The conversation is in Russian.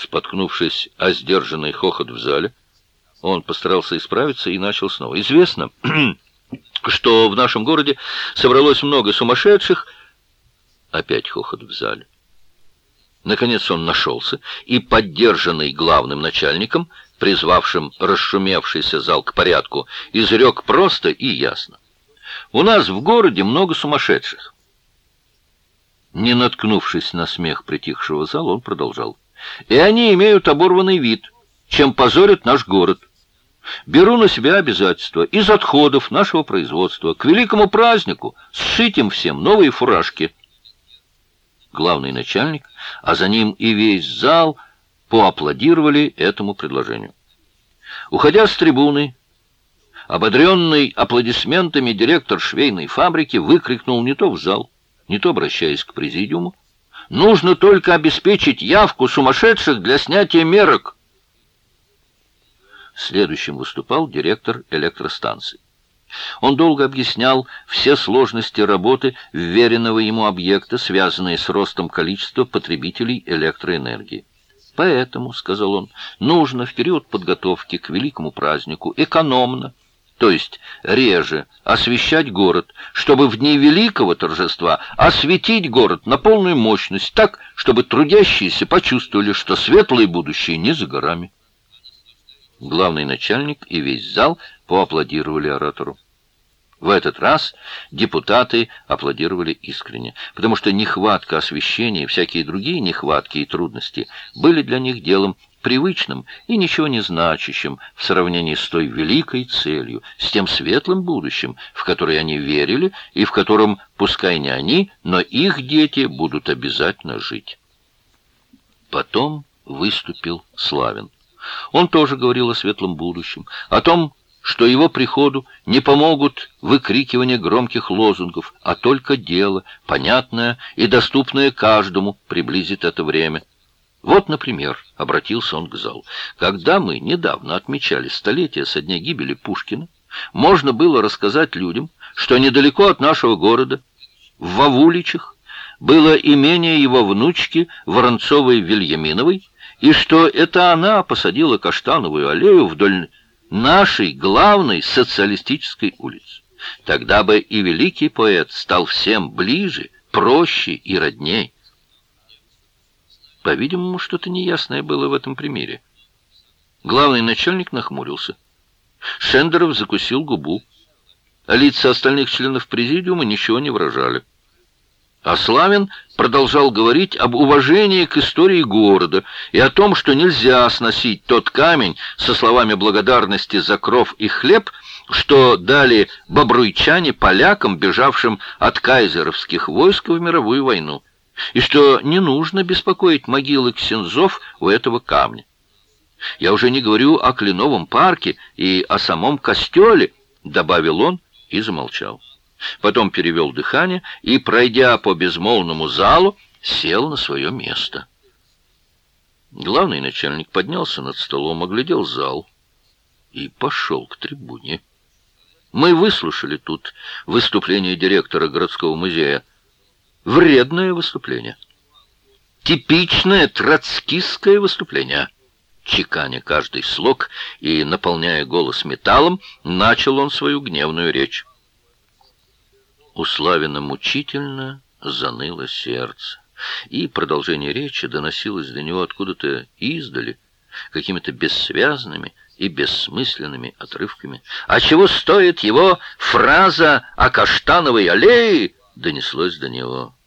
споткнувшись о сдержанный хохот в зале. Он постарался исправиться и начал снова. «Известно, что в нашем городе собралось много сумасшедших...» Опять хохот в зале. Наконец он нашелся и, поддержанный главным начальником, призвавшим расшумевшийся зал к порядку, изрек просто и ясно: «У нас в городе много сумасшедших». Не наткнувшись на смех притихшего зала, он продолжал: «И они имеют оборванный вид, чем позорят наш город. Беру на себя обязательство из отходов нашего производства к великому празднику сшить им всем новые фуражки». Главный начальник, а за ним и весь зал поаплодировали этому предложению. Уходя с трибуны, ободренный аплодисментами директор швейной фабрики выкрикнул не то в зал, не то обращаясь к президиуму: «Нужно только обеспечить явку сумасшедших для снятия мерок». Следующим выступал директор электростанции. Он долго объяснял все сложности работы вверенного ему объекта, связанные с ростом количества потребителей электроэнергии. «Поэтому, — сказал он, — нужно в период подготовки к великому празднику экономно, то есть реже, освещать город, чтобы в дни великого торжества осветить город на полную мощность, так, чтобы трудящиеся почувствовали, что светлое будущее не за горами». Главный начальник и весь зал поаплодировали оратору. В этот раз депутаты аплодировали искренне, потому что нехватка освещения и всякие другие нехватки и трудности были для них делом привычным и ничего не значащим в сравнении с той великой целью, с тем светлым будущим, в которое они верили и в котором, пускай не они, но их дети будут обязательно жить. Потом выступил Славин. Он тоже говорил о светлом будущем, о том, что его приходу не помогут выкрикивания громких лозунгов, а только дело, понятное и доступное каждому, приблизит это время. Вот, например, обратился он к залу: когда мы недавно отмечали столетие со дня гибели Пушкина, можно было рассказать людям, что недалеко от нашего города, в Вавуличах, было имение его внучки Воронцовой-Вильяминовой, и что это она посадила каштановую аллею вдоль нашей главной социалистической улицы. Тогда бы и великий поэт стал всем ближе, проще и родней. По-видимому, что-то неясное было в этом примере. Главный начальник нахмурился. Шендеров закусил губу. А лица остальных членов президиума ничего не выражали. А Славин продолжал говорить об уважении к истории города и о том, что нельзя сносить тот камень со словами благодарности за кров и хлеб, что дали бобруйчане полякам, бежавшим от кайзеровских войск в мировую войну, и что не нужно беспокоить могилы ксензов у этого камня. Я уже не говорю о Кленовом парке и о самом костеле, добавил он и замолчал. Потом перевел дыхание и, пройдя по безмолвному залу, сел на свое место. Главный начальник поднялся над столом, оглядел зал и пошел к трибуне. Мы выслушали тут выступление директора городского музея. Вредное выступление. Типичное троцкистское выступление. Чеканя каждый слог и наполняя голос металлом, начал он свою гневную речь. У Славина мучительно заныло сердце, и продолжение речи доносилось до него откуда-то издали, какими-то бессвязными и бессмысленными отрывками. «А чего стоит его фраза о каштановой аллее?» донеслось до него.